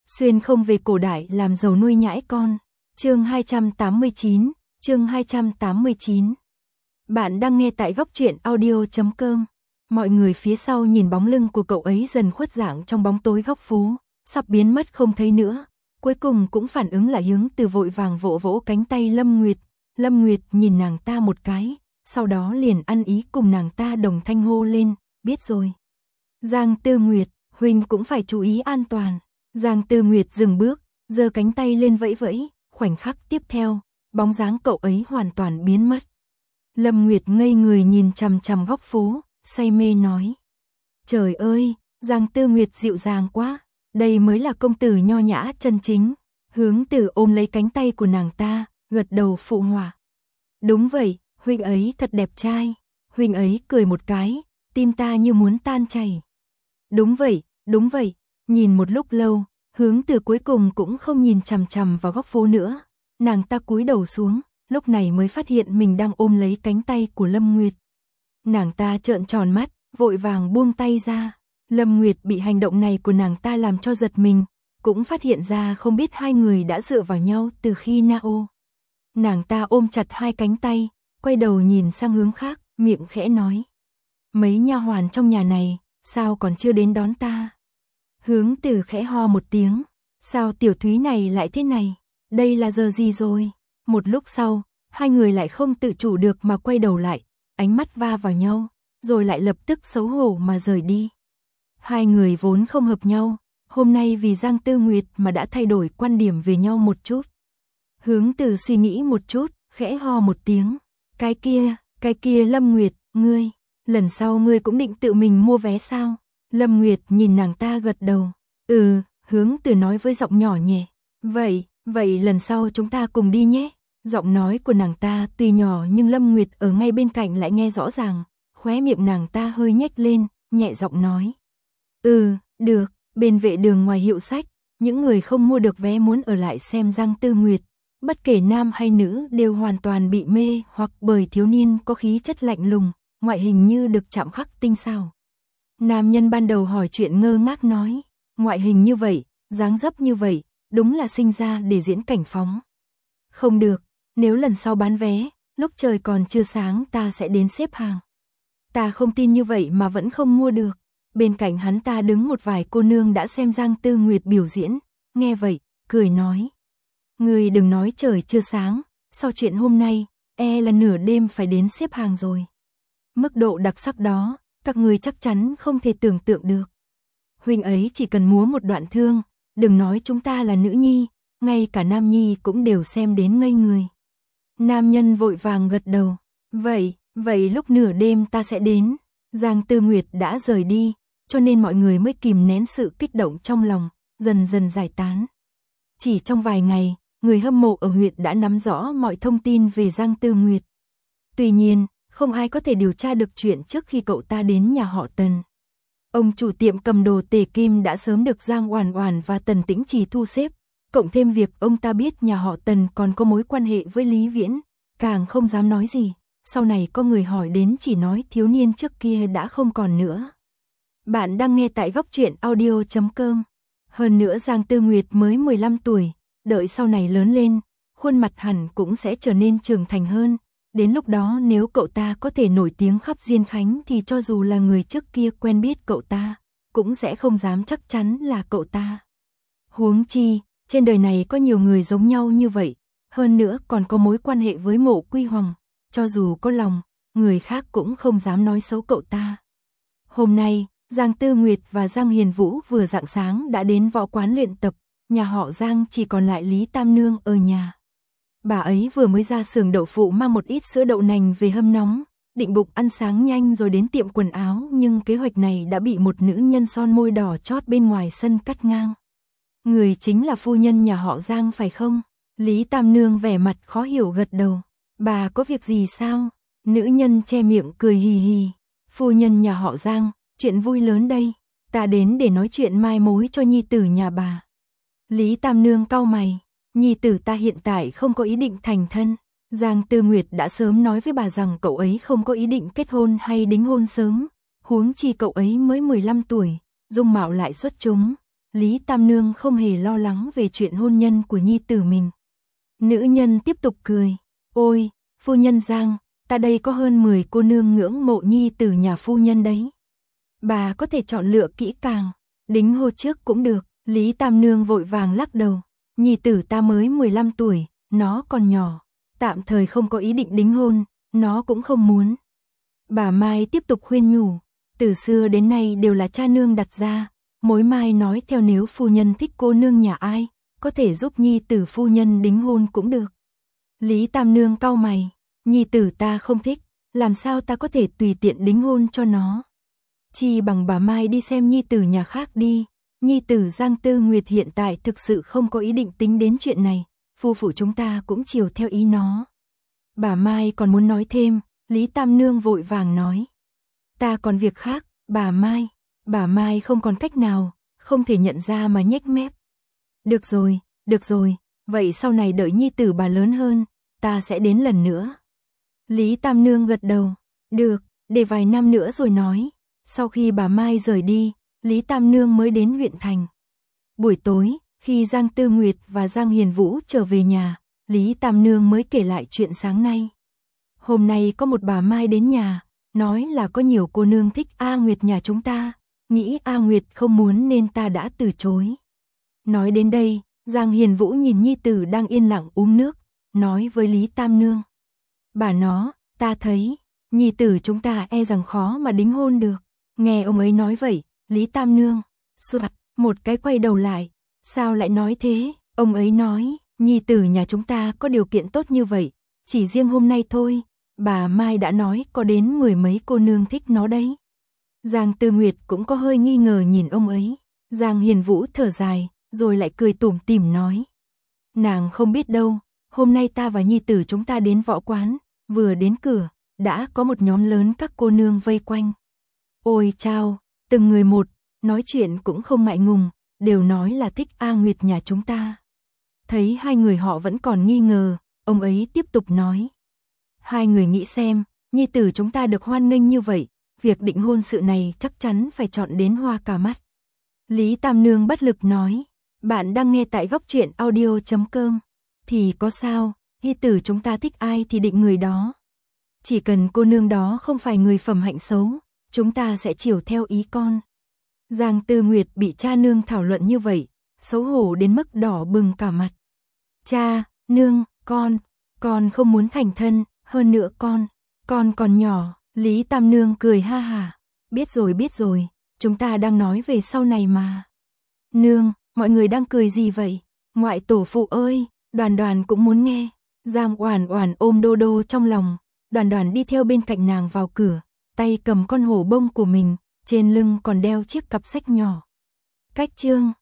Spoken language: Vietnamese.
Xuyên không về cổ đại làm giàu nuôi nhãi con. Chương 289, chương 289. Bạn đang nghe tại góc truyện audio.com. Mọi người phía sau nhìn bóng lưng của cậu ấy dần khuất dạng trong bóng tối góc phố, sắp biến mất không thấy nữa. Cuối cùng cũng phản ứng lại, Hướng Từ vội vàng vỗ vỗ cánh tay Lâm Nguyệt. Lâm Nguyệt nhìn nàng ta một cái, sau đó liền ăn ý cùng nàng ta đồng thanh hô lên, biết rồi. Giang Tư Nguyệt, huynh cũng phải chú ý an toàn. Giang Tư Nguyệt dừng bước, giơ cánh tay lên vẫy vẫy, khoảnh khắc tiếp theo, bóng dáng cậu ấy hoàn toàn biến mất. Lâm Nguyệt ngây người nhìn chằm chằm góc phố, say mê nói. Trời ơi, Giang Tư Nguyệt dịu dàng quá, đây mới là công tử nho nhã chân chính. Hướng Từ ôm lấy cánh tay của nàng ta, gật đầu phụ họa. Đúng vậy, huynh ấy thật đẹp trai. Huynh ấy cười một cái, tim ta như muốn tan chảy. Đúng vậy, nhìn một lúc lâu, Hướng Từ cuối cùng cũng không nhìn chằm chằm vào góc phố nữa. Nàng ta cúi đầu xuống, lúc này mới phát hiện mình đang ôm lấy cánh tay của Lâm Nguyệt. Nàng ta trợn tròn mắt, vội vàng buông tay ra. Lâm Nguyệt bị hành động này của nàng ta làm cho giật mình, cũng phát hiện ra không biết hai người đã dựa vào nhau từ khi nào. Nàng ta ôm chặt hai cánh tay, quay đầu nhìn sang hướng khác, miệng khẽ nói. Mấy nha hoàn trong nhà này, sao còn chưa đến đón ta? Hướng Từ khẽ ho một tiếng, sao tiểu Thúy này lại thế này? Đây là giờ gì rồi? Một lúc sau, hai người lại không tự chủ được mà quay đầu lại, ánh mắt va vào nhau, rồi lại lập tức xấu hổ mà rời đi. Hai người vốn không hợp nhau, hôm nay vì Giang Tư Nguyệt mà đã thay đổi quan điểm về nhau một chút. Hướng Từ suy nghĩ một chút, khẽ ho một tiếng. Cái kia Lâm Nguyệt, ngươi, lần sau ngươi cũng định tự mình mua vé sao? Lâm Nguyệt nhìn nàng ta gật đầu. Hướng Từ nói với giọng nhỏ nhẹ. Vậy lần sau chúng ta cùng đi nhé. Giọng nói của nàng ta tuy nhỏ nhưng Lâm Nguyệt ở ngay bên cạnh lại nghe rõ ràng. Khóe miệng nàng ta hơi nhếch lên, nhẹ giọng nói. Được, bên vệ đường ngoài hiệu sách, những người không mua được vé muốn ở lại xem Giang Tư Nguyệt. Bất kể nam hay nữ đều hoàn toàn bị mê hoặc bởi thiếu niên có khí chất lạnh lùng, ngoại hình như được chạm khắc tinh xảo. Nam nhân ban đầu hỏi chuyện ngơ ngác nói, ngoại hình như vậy, dáng dấp như vậy, đúng là sinh ra để diễn cảnh phóng. Không được, nếu lần sau bán vé, lúc trời còn chưa sáng ta sẽ đến xếp hàng. Ta không tin như vậy mà vẫn không mua được. Bên cạnh hắn ta đứng một vài cô nương đã xem Giang Tư Nguyệt biểu diễn, nghe vậy, cười nói. Người đừng nói trời chưa sáng, sau chuyện hôm nay, là nửa đêm phải đến xếp hàng rồi. Mức độ đặc sắc đó, các người chắc chắn không thể tưởng tượng được. Huynh ấy chỉ cần múa một đoạn thương, đừng nói chúng ta là nữ nhi, ngay cả nam nhi cũng đều xem đến ngây người. Nam nhân vội vàng gật đầu. Vậy lúc nửa đêm ta sẽ đến. Giang Tư Nguyệt đã rời đi, cho nên mọi người mới kìm nén sự kích động trong lòng, dần dần giải tán. Chỉ trong vài ngày, người hâm mộ ở huyện đã nắm rõ mọi thông tin về Giang Tư Nguyệt. Tuy nhiên, không ai có thể điều tra được chuyện trước khi cậu ta đến nhà họ Tần. Ông chủ tiệm cầm đồ Tề Kim đã sớm được Giang Oản Oản và Tần Tĩnh Trì thu xếp, cộng thêm việc ông ta biết nhà họ Tần còn có mối quan hệ với Lý Viễn, càng không dám nói gì. Sau này có người hỏi đến chỉ nói thiếu niên trước kia đã không còn nữa. Bạn đang nghe tại góc truyện audio.com. Hơn nữa Giang Tư Nguyệt mới 15 tuổi, đợi sau này lớn lên, khuôn mặt hẳn cũng sẽ trở nên trưởng thành hơn. Đến lúc đó nếu cậu ta có thể nổi tiếng khắp Diên Khánh thì cho dù là người trước kia quen biết cậu ta, cũng sẽ không dám chắc chắn là cậu ta. Huống chi, trên đời này có nhiều người giống nhau như vậy, hơn nữa còn có mối quan hệ với Mộ Quy Hoàng. Cho dù có lòng, người khác cũng không dám nói xấu cậu ta. Hôm nay, Giang Tư Nguyệt và Giang Hiền Vũ vừa rạng sáng đã đến võ quán luyện tập, nhà họ Giang chỉ còn lại Lý Tam Nương ở nhà. Bà ấy vừa mới ra xưởng đậu phụ mang một ít sữa đậu nành về hâm nóng, định bụng ăn sáng nhanh rồi đến tiệm quần áo, nhưng kế hoạch này đã bị một nữ nhân son môi đỏ chót bên ngoài sân cắt ngang. Người chính là phu nhân nhà họ Giang phải không? Lý Tam Nương vẻ mặt khó hiểu gật đầu. Bà có việc gì sao? Nữ nhân che miệng cười hì hì. Phu nhân nhà họ Giang, chuyện vui lớn đây. Ta đến để nói chuyện mai mối cho nhi tử nhà bà. Lý Tam Nương cau mày. Nhi tử ta hiện tại không có ý định thành thân. Giang Tư Nguyệt đã sớm nói với bà rằng cậu ấy không có ý định kết hôn hay đính hôn sớm. Huống chi cậu ấy mới 15 tuổi, dung mạo lại xuất chúng. Lý Tam Nương không hề lo lắng về chuyện hôn nhân của nhi tử mình. Nữ nhân tiếp tục cười, ôi, phu nhân Giang, ta đây có hơn 10 cô nương ngưỡng mộ nhi tử nhà phu nhân đấy. Bà có thể chọn lựa kỹ càng, đính hôn trước cũng được. Lý Tam Nương vội vàng lắc đầu, nhi tử ta mới 15 tuổi, nó còn nhỏ, tạm thời không có ý định đính hôn, nó cũng không muốn. Bà Mai tiếp tục khuyên nhủ, từ xưa đến nay đều là cha nương đặt ra, mối Mai nói theo nếu phu nhân thích cô nương nhà ai, có thể giúp nhi tử phu nhân đính hôn cũng được. Lý Tam Nương cau mày, nhi tử ta không thích, làm sao ta có thể tùy tiện đính hôn cho nó. Chi bằng bà Mai đi xem nhi tử nhà khác đi, nhi tử Giang Tư Nguyệt hiện tại thực sự không có ý định tính đến chuyện này, phu phụ chúng ta cũng chiều theo ý nó. Bà Mai còn muốn nói thêm, Lý Tam Nương vội vàng nói. Ta còn việc khác, bà Mai không còn cách nào, không thể nhận ra mà nhếch mép. Được rồi, vậy sau này đợi nhi tử bà lớn hơn, ta sẽ đến lần nữa. Lý Tam Nương gật đầu, được, để vài năm nữa rồi nói. Sau khi bà Mai rời đi, Lý Tam Nương mới đến huyện thành. Buổi tối, khi Giang Tư Nguyệt và Giang Hiền Vũ trở về nhà, Lý Tam Nương mới kể lại chuyện sáng nay. Hôm nay có một bà Mai đến nhà, nói là có nhiều cô nương thích A Nguyệt nhà chúng ta, nghĩ A Nguyệt không muốn nên ta đã từ chối. Nói đến đây, Giang Hiền Vũ nhìn nhi tử đang yên lặng uống nước, nói với Lý Tam Nương. Bà nó, ta thấy, nhi tử chúng ta e rằng khó mà đính hôn được. Nghe ông ấy nói vậy, Lý Tam Nương, soạt, một cái quay đầu lại, sao lại nói thế, ông ấy nói, nhi tử nhà chúng ta có điều kiện tốt như vậy, chỉ riêng hôm nay thôi, bà Mai đã nói có đến 10 mấy cô nương thích nó đấy. Giang Tư Nguyệt cũng có hơi nghi ngờ nhìn ông ấy, Giang Hiền Vũ thở dài, rồi lại cười tủm tỉm nói. Nàng không biết đâu, hôm nay ta và nhi tử chúng ta đến võ quán, vừa đến cửa, đã có một nhóm lớn các cô nương vây quanh. Ôi chao, từng người một, nói chuyện cũng không ngại ngùng, đều nói là thích A Nguyệt nhà chúng ta. Thấy hai người họ vẫn còn nghi ngờ, ông ấy tiếp tục nói. Hai người nghĩ xem, nhi tử chúng ta được hoan nghênh như vậy, việc định hôn sự này chắc chắn phải chọn đến hoa cả mắt. Lý Tam Nương bất lực nói, bạn đang nghe tại góc truyện audio.com, thì có sao, nhi tử chúng ta thích ai thì định người đó. Chỉ cần cô nương đó không phải người phẩm hạnh xấu, chúng ta sẽ chiều theo ý con. Giang Tư Nguyệt bị cha nương thảo luận như vậy, xấu hổ đến mức đỏ bừng cả mặt. Cha, nương, con không muốn thành thân, hơn nữa con còn nhỏ. Lý Tam Nương cười ha hả, biết rồi, chúng ta đang nói về sau này mà. Nương, mọi người đang cười gì vậy? Ngoại tổ phụ ơi, Đoàn Đoàn cũng muốn nghe. Giang Oản Oản ôm Đô Đô trong lòng, Đoàn Đoàn đi theo bên cạnh nàng vào cửa, tay cầm con hổ bông của mình, trên lưng còn đeo chiếc cặp sách nhỏ. Cách chương